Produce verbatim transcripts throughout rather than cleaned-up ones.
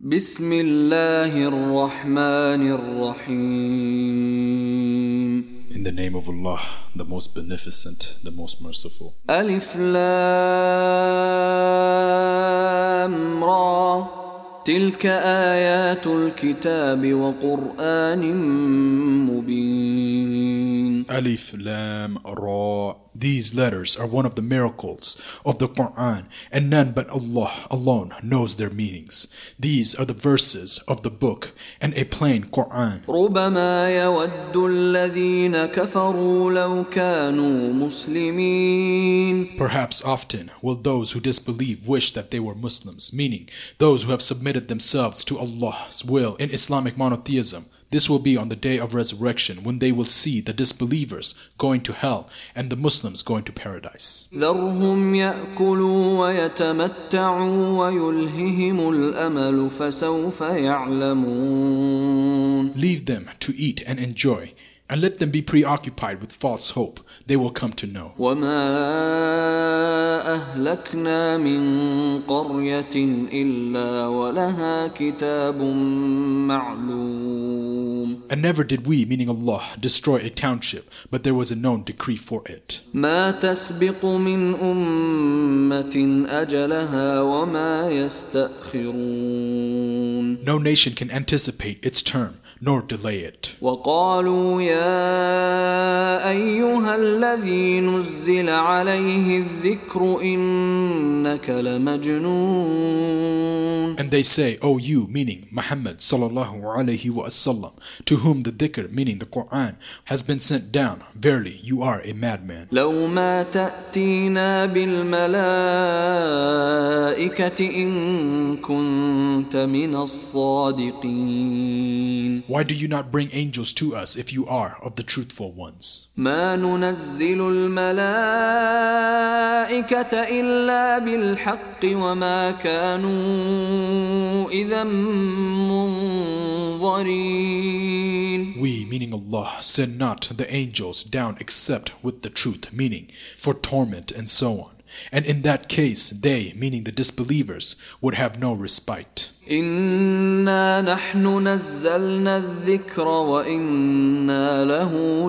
بسم الله الرحمن الرحيم. In the name of Allah, the most beneficent, the most merciful. ألف لام را تلك آيات الكتاب وقرآن مبين. Alif Lam Ra. These letters are one of the miracles of the Quran, and none but Allah alone knows their meanings. These are the verses of the book and a plain Quran. ربما يود الذين كفروا لو كانوا مسلمين. Perhaps often will those who disbelieve wish that they were Muslims, meaning those who have submitted themselves to Allah's will in Islamic monotheism. This will be on the day of resurrection, when they will see the disbelievers going to hell and the Muslims going to paradise. ذرهم يأكلوا ويتمتعوا ويلههم الأمل فسوف يعلمون. Leave them to eat and enjoy, and let them be preoccupied with false hope. They will come to know. وما أهلكنا من قرية إلا ولها كتاب معلوم. And never did we, meaning Allah, destroy a township, but there was a known decree for it. ما تسبق من أمة أجلها وما يستأخرون. No nation can anticipate its term, nor delay it. وقالوا يا أيها الذي نزل عليه الذكر إنك لمجنون. And they say, O you, meaning Muhammad sallallahu alayhi wa sallam, to whom the dhikr, meaning the Quran, has been sent down, verily you are a madman. لو ما تأتينا بالملائكة إن كنت من الصادقين. Why do you not bring angels to us if you are of the truthful ones? ما ننزل الملائكة إلا بالحق وما كانوا إذا منظرين. We, meaning Allah, send not the angels down except with the truth, meaning for torment and so on. And in that case, they, meaning the disbelievers, would have no respite. إنا نحن نزلنا الذكر وإنا له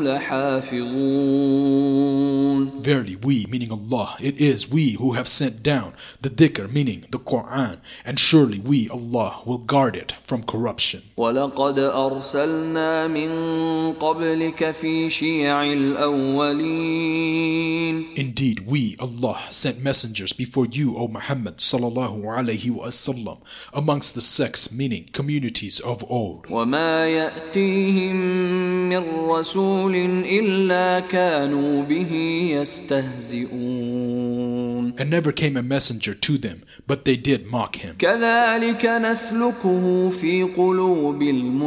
لحافظون. Verily, we, meaning Allah, it is we who have sent down the dhikr, meaning the Quran, and surely we, Allah, will guard it from corruption. ولقد أرسلنا من قبلك في شيع الأولين. Indeed, we, Allah, sent messengers before you, O Muhammad sallallahu alayhi wa sallam, amongst the sects, meaning communities of old. وما يأتيهم من رسول إلا كانوا به يستهزئون. And never came a messenger to them, but they did mock him. كذلك نسلكه في قلوب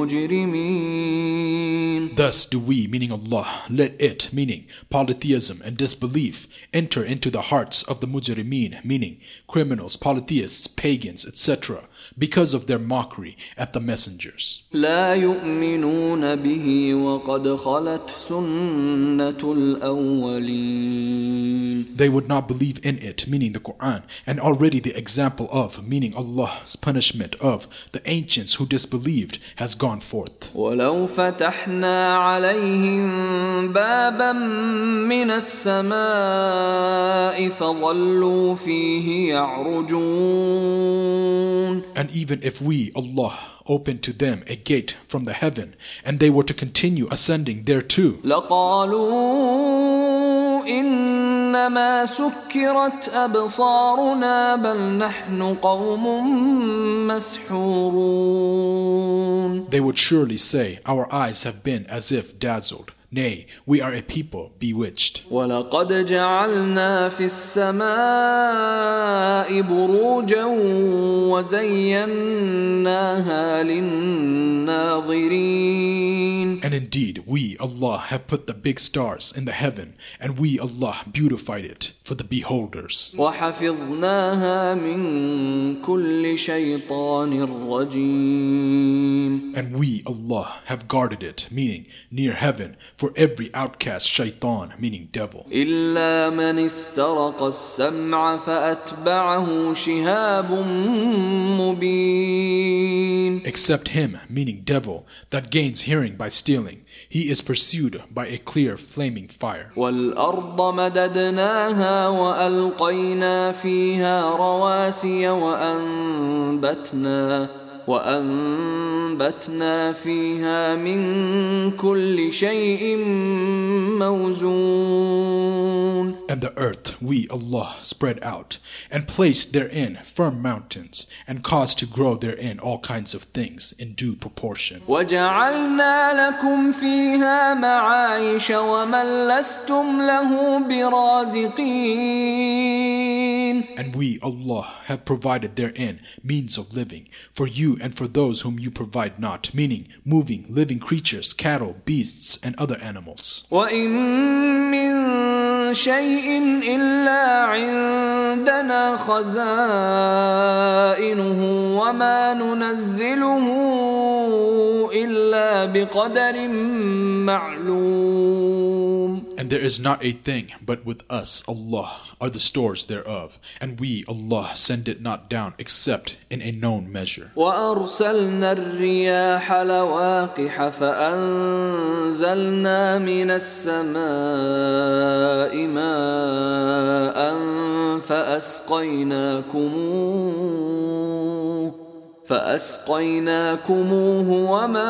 المجرمين. Thus do we, meaning Allah, let it, meaning polytheism and disbelief, enter into the hearts of the mujrimeen, meaning criminals, polytheists, pagans, et cetera, because of their mockery at the messengers. لا يؤمنون به وقد خلت سنة الأولين. They would not believe in it, meaning the Quran, and already the example of, meaning Allah's punishment of the ancients who disbelieved has gone forth. ولو فتحنا عليهم بابا من السماء فظلوا فيه يعرجون. And even if we, Allah, opened to them a gate from the heaven, and they were to continue ascending thereto, لقالوا إنما سكرت أبصارنا بل نحن قوم مسحورون. they would surely say, our eyes have been as if dazzled. Nay, we are a people bewitched. ولقد جعلنا في السماء بروجا وزيناها للناظرين. And indeed, we, Allah, have put the big stars in the heaven, and we, Allah, beautified it for the beholders. وحفظناها من كل شيطان رجيم. And we, Allah, have guarded it, meaning near heaven, for every outcast shaitan, meaning devil. إلا من استرق السمع فأتبعه شهاب مبين. Except him, meaning devil, that gains hearing by stealing. He is pursued by a clear flaming fire. وَالْأَرْضَ مَدَدْنَاهَا وَأَلْقَيْنَا فِيهَا رَوَاسِيَ وَأَنبَتْنَا وَأَنبَتْنَا فِيهَا مِن كُلِّ شَيْءٍ مَوْزُونٍ. And the earth we, Allah, spread out, and placed therein firm mountains, and caused to grow therein all kinds of things in due proportion. وَجَعَلْنَا لَكُمْ فِيهَا مَعَايِشَ وَمَن لَّسْتُمْ لَهُ بِرَازِقِينَ. And we, Allah, have provided therein means of living, for you and for those whom you provide not, meaning moving, living creatures, cattle, beasts, and other animals. وَإِن مِّن شَيْءٍ إِلَّا عِندَنَا خَزَائِنُهُ وَمَا نُنَزِّلُهُ إِلَّا بِقَدَرٍ مَّعْلُومٍ. And there is not a thing but with us, Allah, are the stores thereof, and we, Allah, send it not down except in a known measure. وَأَرْسَلْنَا الرِّيَاحَ لَوَاقِحَ فَأَنزَلْنَا مِنَ السَّمَاءِ مَاءً فَأَسْقَيْنَاكُمُوهُ فَأَسْقَيْنَاكُمُوهُ وَمَا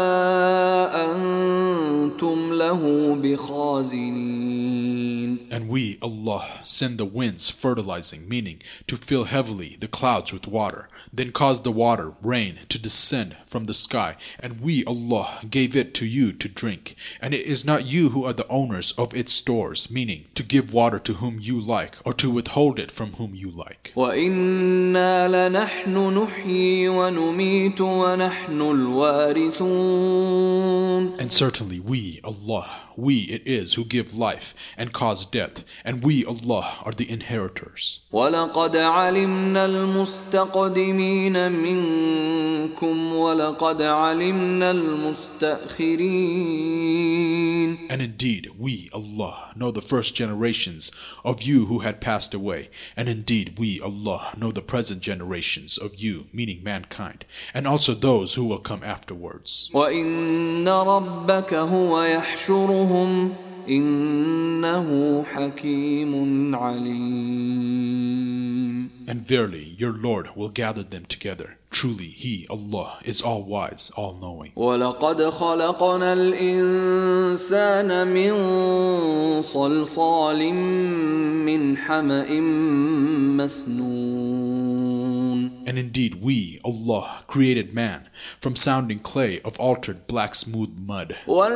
أَنْتُمْ لَهُ بِخَازِنِينَ. And we, Allah, send the winds fertilizing, meaning to fill heavily the clouds with water, then cause the water, rain, to descend from the sky, and we, Allah, gave it to you to drink. And it is not you who are the owners of its stores, meaning to give water to whom you like, or to withhold it from whom you like. وَإِنَّا لَنَحْنُ نُحْيِي وَنُمِيتُ وَنَحْنُ الْوَارِثُونَ. And certainly we, Allah, we it is who give life and cause death, and we, Allah, are the inheritors. وَلَقَدْ عَلِمْنَا الْمُسْتَقْدِمِينَ مِنْكُمْ وَلَقَدْ عَلِمْنَا الْمُسْتَأْخِرِينَ. And indeed, we, Allah, know the first generations of you who had passed away, and indeed we, Allah, know the present generations of you, meaning mankind, and also those who will come afterwards. وَإِنَّ رَبَّكَ هُوَ يَحْشُرُهُمْ إِنَّهُ حَكِيمٌ عَلِيمٌ. And verily, your Lord will gather them together. Truly, He, Allah, is all-wise, all-knowing. وَلَقَدْ خَلَقْنَا الْإِنسَانَ مِنْ صَلْصَالٍ مِّنْ حَمَإٍ مَسْنُونٍ. And indeed, we, Allah, created man from sounding clay of altered black smooth mud.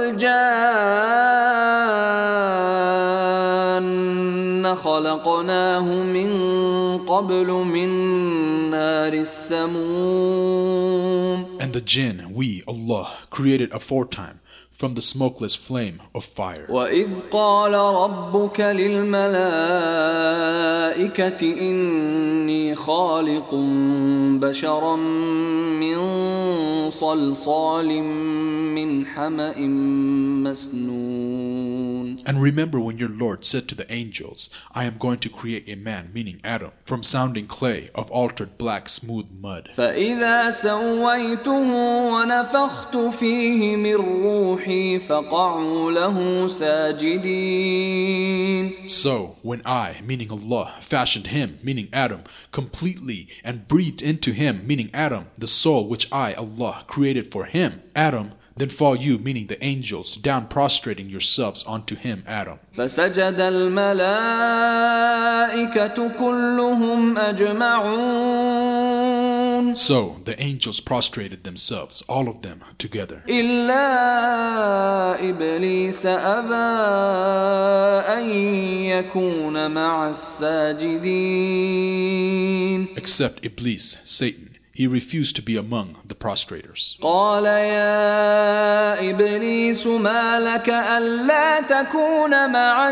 وَالْجَانَّ خَلَقْنَاهُ مِنْ قَبْلُ مِنْ نَارِ السَّمُومِ. And the jinn, we, Allah, created aforetime from the smokeless flame of fire. وَإِذْ قَالَ رَبُّكَ لِلْمَلَائِكَةِ إِنِّي خَالِقٌ بَشَرًا مِّن صَلْصَالٍ مِّنْ حَمَإٍ مَسْنُونٍ. And remember when your Lord said to the angels, I am going to create a man, meaning Adam, from sounding clay of altered black smooth mud. فَإِذَا سَوَّيْتُهُ وَنَفَخْتُ فِيهِ مِنْ رُوحِي فَقَعُوا لَهُ سَاجِدِينَ. So, when I, meaning Allah, fashioned him, meaning Adam, completely and breathed into him, meaning Adam, the soul which I, Allah, created for him, Adam, then fall you, meaning the angels, down prostrating yourselves onto him, Adam. فَسَجَدَ الْمَلَائِكَةُ كُلُّهُمْ أَجْمَعُونَ. So the angels prostrated themselves, all of them together. إِلَّا إِبْلِيسَ أَبَى أَن يَكُونَ مَعَ السَّاجِدِينَ. Except Iblis, Satan. He refused to be among the prostrators. قال يا إبليس ما لك ألا تكون مع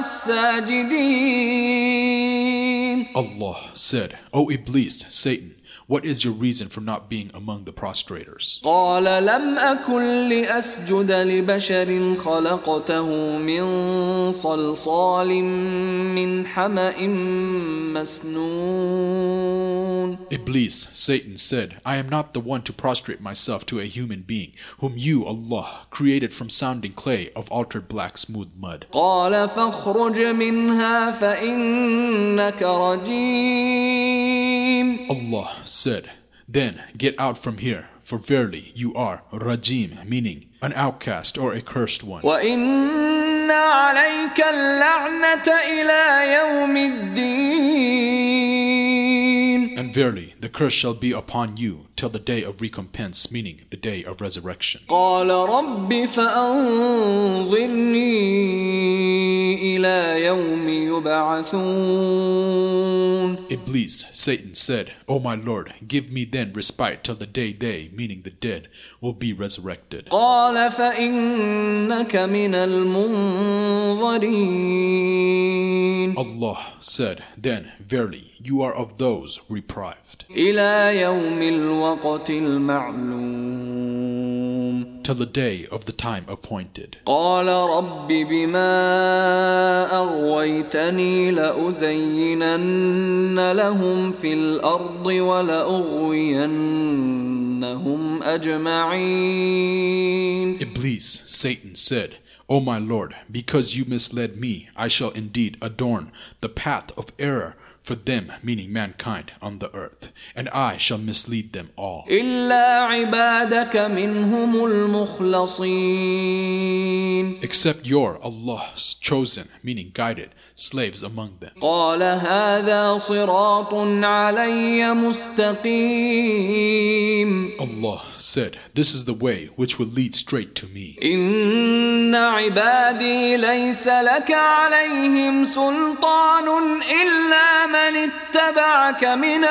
الساجدين. Allah said, O Iblis, Satan, what is your reason for not being among the prostrators? قال لم أكن لأسجد لبشر خلقته من صلصال من حمأ مسنون. Iblis, Satan, said, I am not the one to prostrate myself to a human being, whom you, Allah, created from sounding clay of altered black smooth mud. قال فاخرج منها فإنك رجيم. Allah said, then get out from here, for verily you are rajim, meaning an outcast or a cursed one. وإن عليك اللعنة إلى يوم الدين. And verily the curse shall be upon you till the day of recompense, meaning the day of resurrection. قال رب فأنظرني إلى يوم يبعثون. Iblis, Satan, said, O my Lord, give me then respite till the day they, meaning the dead, will be resurrected. قال فإنك من المنظرين. Allah said, then verily you are of those reprived. إلى يوم الوقت المعلوم. Till the day of the time appointed. قال رب بما أغويتني لأزينن لهم في الأرض ولأغوينهم أجمعين. Iblis, Satan, said, O my Lord, because you misled me, I shall indeed adorn the path of error for them, meaning mankind, on the earth, and I shall mislead them all. إلا عبادك منهم المخلصين. Except your, Allah's chosen, meaning guided, slaves among them. قال هذا صراط علي مستقيم. Allah said, this is the way which will lead straight to me. إن عبادي ليس لك عليهم سلطان إلا من اتبعك من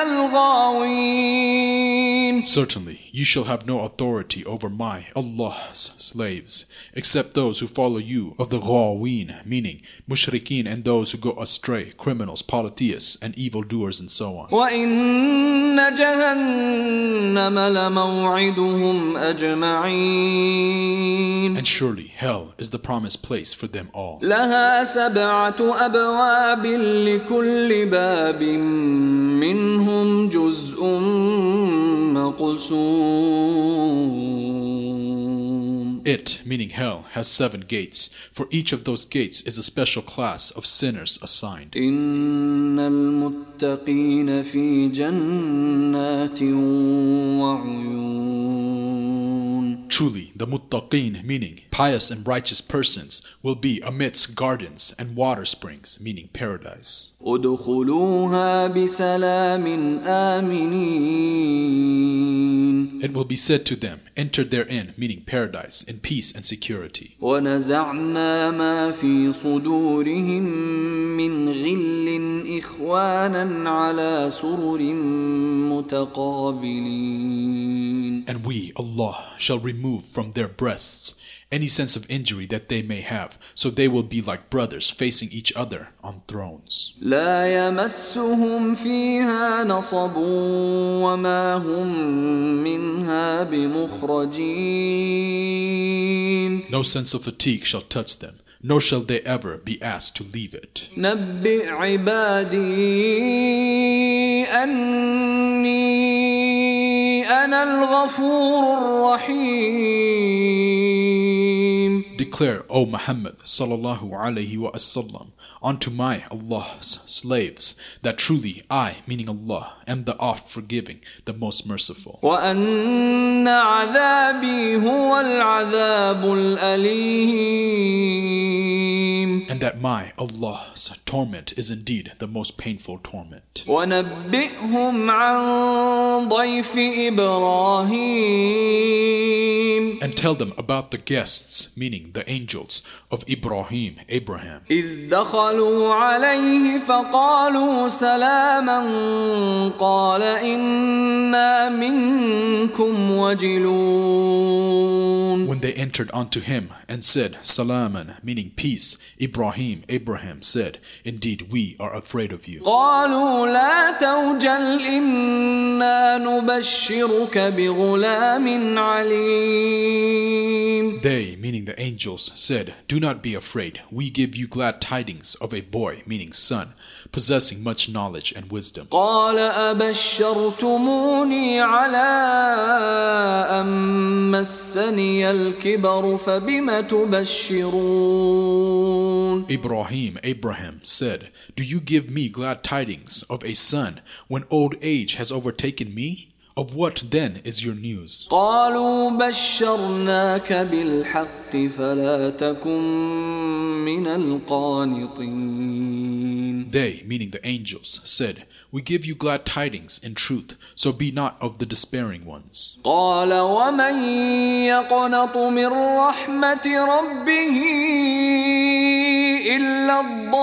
الغاوين. Certainly, you shall have no authority over my, Allah's slaves, except those who follow you of the ghaween, meaning mushrikeen and those who go astray, criminals, polytheists, and evildoers, and so on. وإن جهنم لموعدهم أجمعين. And surely hell is the promised place for them all. لها سبعة أبواب لكل باب منهم جزء مقسوم. It, meaning hell, has seven gates. For each of those gates is a special class of sinners assigned. إن المتقين في جنات وعيون. Truly, the muttaqeen, meaning pious and righteous persons, will be amidst gardens and water springs, meaning paradise. ادخلوها بسلام آمنين. It will be said to them, enter therein, meaning paradise, in peace and security. ونزعنا ما في صدورهم من غل إخوانا على سرر متقابلين. And we, Allah, shall remove from their breasts any sense of injury that they may have, so they will be like brothers facing each other on thrones. لا يمسهم فيها نصب وما هم منها بمخرجين. No sense of fatigue shall touch them, nor shall they ever be asked to leave it. نبئ عبادي أني أنا الغفور الرحيم. Declare, O Muhammad sallallahu alayhi wa sallam, unto my Allah's slaves that truly I, meaning Allah, am the oft forgiving, the most merciful. وأن عذابي هو العذاب الأليم. And that my, Allah's torment is indeed the most painful torment. ونبئهم عن ضيف إبراهيم. And tell them about the guests, meaning the angels, of Ibrahim, Abraham. إذ دخلوا عليه فقالوا سلاما قال إنا منكم وجلون. When they entered unto him and said, Salaman, meaning peace, Ibrahim, Abraham said, Indeed, we are afraid of you. قالوا لا توجل إنا نبشرك بغلام عليم. They, meaning the angels, said, Do not be afraid. We give you glad tidings of a boy, meaning son, possessing much knowledge and wisdom. قال أبشرتموني على أن مسني الكبر فبم تبشرون. Ibrahim, Abraham said, Do you give me glad tidings of a son when old age has overtaken me? Of what then is your news? قالوا بشرناك بالحق فلا تكن من القانطين. They, meaning the angels, said, We give you glad tidings in truth, so be not of the despairing ones. قال ومن يقنط من رحمة ربه إلا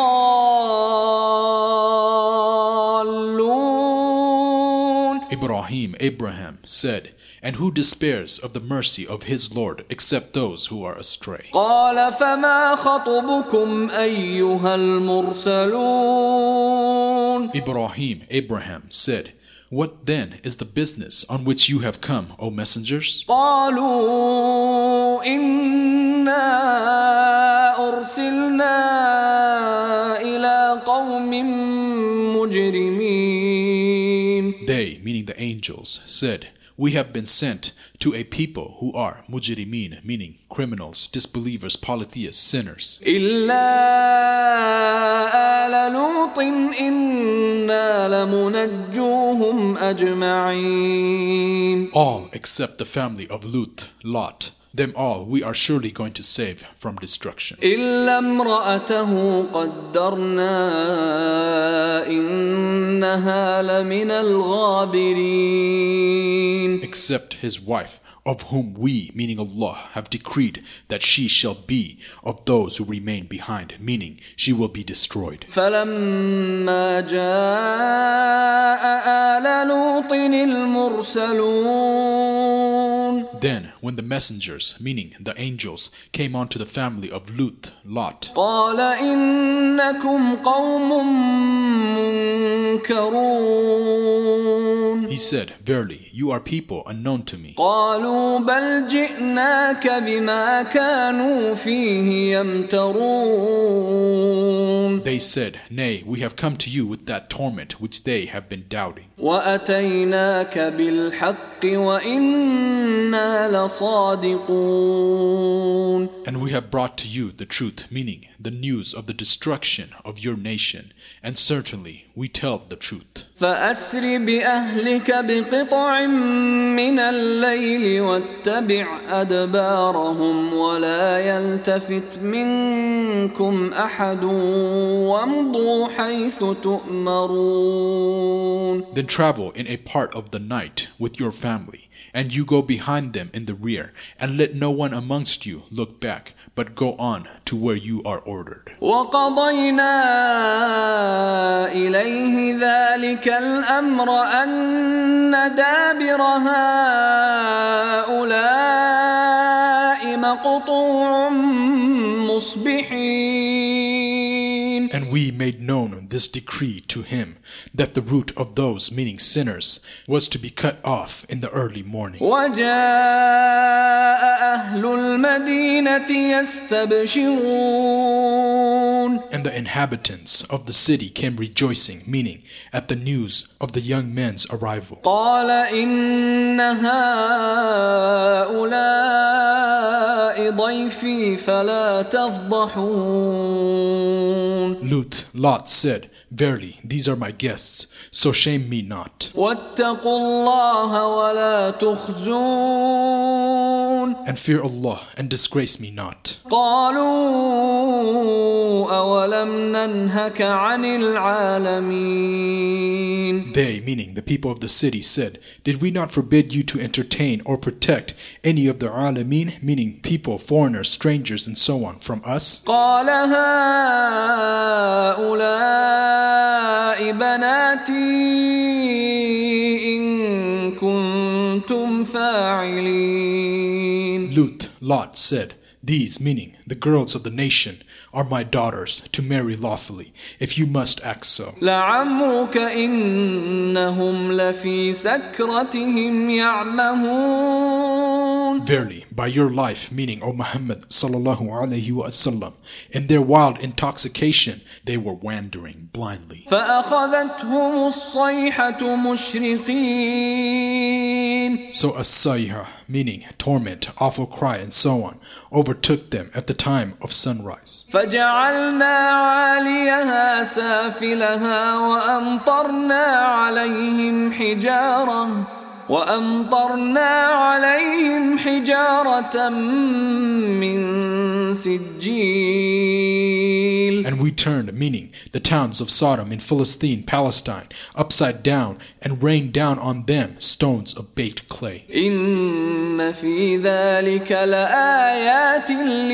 الضالون. Ibrahim, Abraham said, And who despairs of the mercy of his Lord except those who are astray? قال فما خطبكم أيها المرسلون. Ibrahim, Abraham said, What then is the business on which you have come, O messengers? قالوا إنا أرسلنا إلى قوم مجرمين. They, meaning the angels, said, We have been sent to a people who are mujrimin, meaning criminals, disbelievers, polytheists, sinners. إلا آل لوط إنا لمنجوهم أجمعين. All except the family of Lut, Lot. Them all we are surely going to save from destruction. إلا امرأته قدرنا إنها لمن الغابرين. Except his wife, of whom we, meaning Allah, have decreed that she shall be of those who remain behind, meaning she will be destroyed. فلما جاء آل لوط المرسلون. Then, when the messengers, meaning the angels, came onto the family of Lut, Lot, قال إنكم قوم منكرون. he said, Verily, you are people unknown to me. قالوا بل جئناك بما كانوا فيه يمترون. They said, Nay, we have come to you with that torment which they have been doubting. وأتيناك بالحق وإنا لصادقون. And we have brought to you the truth, meaning the news of the destruction of your nation, and certainly we tell the truth. فأسر بأهلك بقطع من الليل واتبع أدبارهم ولا يلتفت منكم أحد وامضوا حيث تؤمرون. Then travel in a part of the night with your family, and you go behind them in the rear, and let no one amongst you look back, but go on to where you are ordered. وقضينا إليه ذلك الأمر أن دابر هؤلاء مقطوع مصبحين. And we made known this decree to him, that the root of those, meaning sinners, was to be cut off in the early morning. وجاء أهل المدينة يستبشرون. And the inhabitants of the city came rejoicing, meaning at the news of the young men's arrival. قال إن هؤلاء ضيفي فلا تفضحون. Lut, Lot said, Verily, these are my guests, so shame me not. واتقوا الله ولا تخزون. And fear Allah and disgrace me not. قالوا أولم ننهك عن العالمين. They, meaning the people of the city, said, Did we not forbid you to entertain or protect any of the alameen, meaning people, foreigners, strangers, and so on, from us? قال هؤلاء بناتي إن كنتم فاعلين. Lut, Lot said, "These," meaning the girls of the nation, "are my daughters to marry lawfully, if you must act so." لعمرك إنهم لفي سكرتهم يعمهون. Verily, by your life, meaning O Muhammad sallallahu alaihi wasallam, in their wild intoxication they were wandering blindly. فأخذتهم الصيحة مشرقين. So as-sayha, meaning torment, awful cry, and so on, overtook them at the time of sunrise. فجعلنا عاليها سافلها وأمطرنا عليهم حجارة وأمطرنا عليهم حجارة من سجيل. And we turned, meaning the towns of Sodom in Philistine, Palestine, upside down and rained down on them stones of baked clay. إن في ذلك لآيات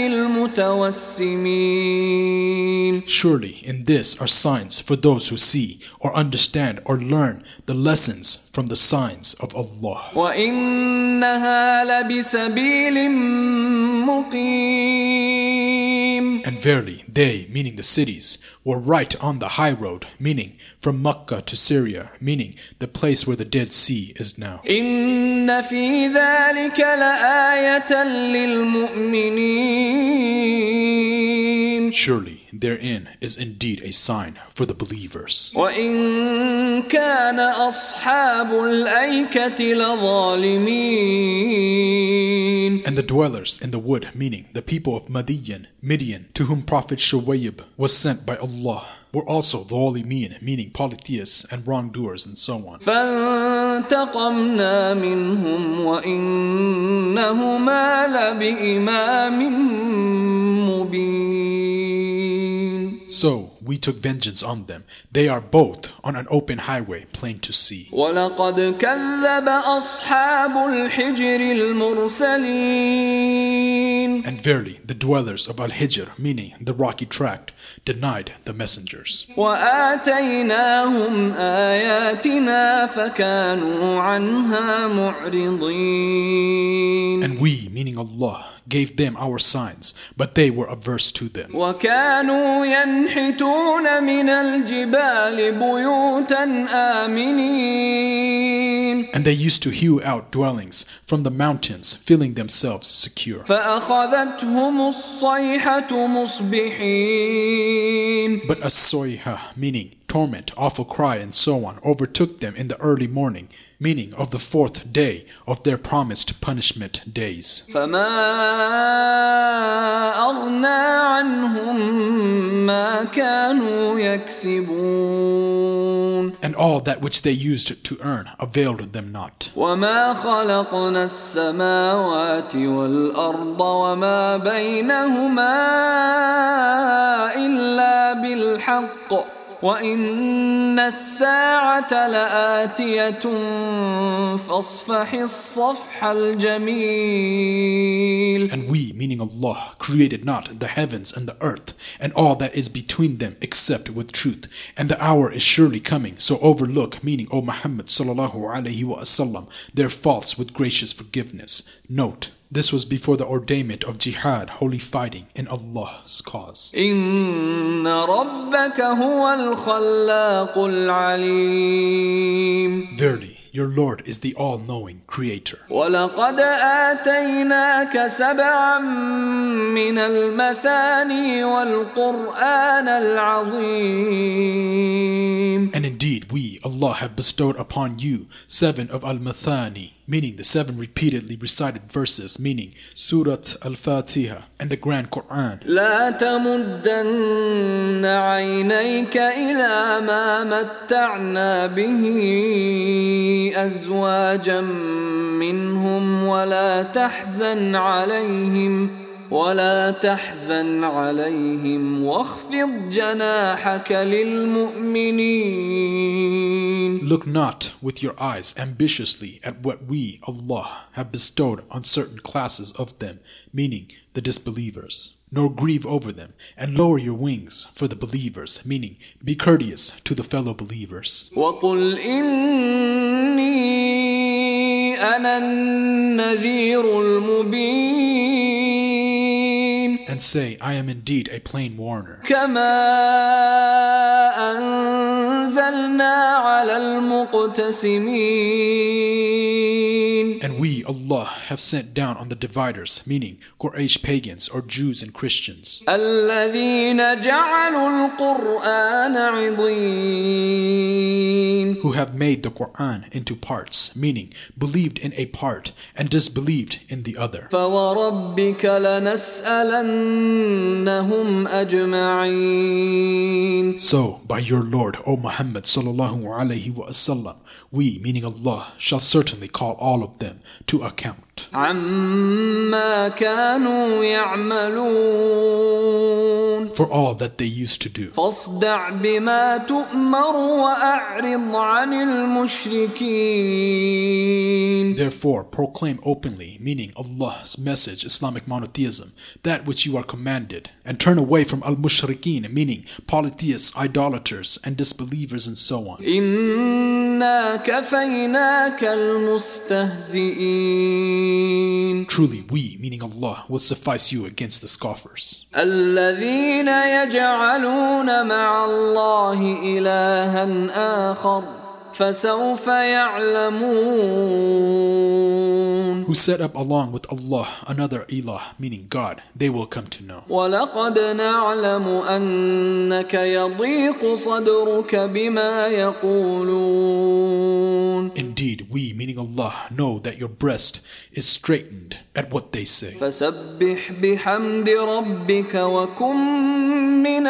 للمتوسمين. Surely in this are signs for those who see or understand or learn the lessons from the signs of Allah. وإنها لبسبيل مقيم. And verily they, meaning the cities, were right on the high road, meaning from Mecca to Syria, meaning the place where the Dead Sea is now. إن في ذلك لآية للمؤمنين. Surely therein is indeed a sign for the believers. وإن كان أصحاب الأيكة لظالمين. And the dwellers in the wood, meaning the people of Madian, Midian, to whom Prophet Shuwayb was sent by Allah, were also dhalimin, meaning polytheists and wrongdoers and so on. فانتقمنا منهم وإنهما لبإمام مبين. So we took vengeance on them. They are both on an open highway, plain to see. وَلَقَدْ كَذَّبَ أَصْحَابُ الْحِجْرِ الْمُرْسَلِينَ. And verily, the dwellers of Al-Hijr, meaning the rocky tract, denied the messengers. وَآتَيْنَاهُمْ آيَاتِنَا فَكَانُوا عَنْهَا مُعْرِضِينَ. And we, meaning Allah, gave them our signs, but they were averse to them. وَكَانُوا يَنْحِتُونَ مِنَ الْجِبَالِ بُيُوتًا آمِنِينَ. And they used to hew out dwellings from the mountains, feeling themselves secure. فَأَخَذَتْهُمُ الصَّيْحَةُ مُصْبِحِينَ. But as-soyha, meaning torment, awful cry, and so on, overtook them in the early morning, meaning of the fourth day of their promised punishment days. فَمَا أَغْنَى عَنْهُمْ مَا كَانُوا يَكْسِبُونَ. And all that which they used to earn availed them not. وَمَا خَلَقْنَا السَّمَاوَاتِ وَالْأَرْضَ وَمَا بَيْنَهُمَا إِلَّا بِالْحَقِّ وَإِنَّ السَّاعَةَ لَآتِيَةٌ فَاصْفَحِ الصَّفْحَ الْجَمِيلَ. And we, meaning Allah, created not the heavens and the earth and all that is between them except with truth. And the hour is surely coming, so overlook, meaning O Muhammad sallallahu alaihi wasallam, their faults with gracious forgiveness. Note, this was before the ordainment of jihad, holy fighting in Allah's cause. إِنَّ رَبَّكَ هُوَ الْخَلَّاقُ الْعَلِيمُ. Verily, your Lord is the all-knowing Creator. وَلَقَدْ آتَيْنَاكَ سَبْعًا مِنَ الْمَثَانِي وَالْقُرْآنَ الْعَظِيمِ. And indeed, we, Allah, have bestowed upon you seven of Al-Mathani, meaning the seven repeatedly recited verses, meaning Surat Al-Fatiha and the Grand Quran. لا تمدن عينيك إلى ما متعنا به أزواجا منهم ولا تحزن عليهم ولا تحزن عليهم واخفض جناحك للمؤمنين. Look not with your eyes ambitiously at what we, Allah, have bestowed on certain classes of them, meaning the disbelievers, nor grieve over them, and lower your wings for the believers, meaning be courteous to the fellow believers. وقل إني أنا النذير المبين. And say, I am indeed a plain warner. كما أنزلنا على المقتسمين. And we, Allah, have sent down on the dividers, meaning Quraysh pagans or Jews and Christians, الذين جعلوا القرآن عضين. who have made the Quran into parts, meaning believed in a part and disbelieved in the other. فوربك لنسألنهم أجمعين. So, by your Lord, O Muhammad sallallahu alaihi wasallam, we, meaning Allah, shall certainly call all of them to account. عما كانوا يعملون. For all that they used to do. فاصدع بما تؤمر وأعرض عن المشركين. Therefore, proclaim openly, meaning Allah's message, Islamic monotheism, that which you are commanded, and turn away from al-mushrikeen, meaning polytheists, idolaters, and disbelievers, and so on. إنا كفيناك المستهزئين. Truly, we, meaning Allah, will suffice you against the scoffers. الذين يجعلون مع الله إلها آخر فسوف يعلمون. Who set up along with Allah another ilah, meaning God, they will come to know. ولقد نعلم أنك يضيق صدرك بما يقولون. Indeed, we, meaning Allah, know that your breast is straightened at what they say. فسبح بحمد ربك وكن من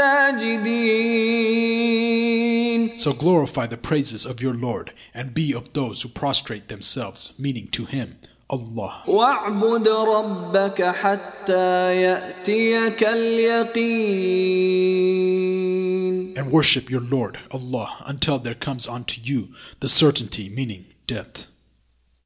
الساجدين. So glorify the praises of your Lord and be of those who prostrate themselves, meaning to Him, Allah. واعبد ربك حتى يأتيك اليقين. And worship your Lord, Allah, until there comes unto you the certainty, meaning death.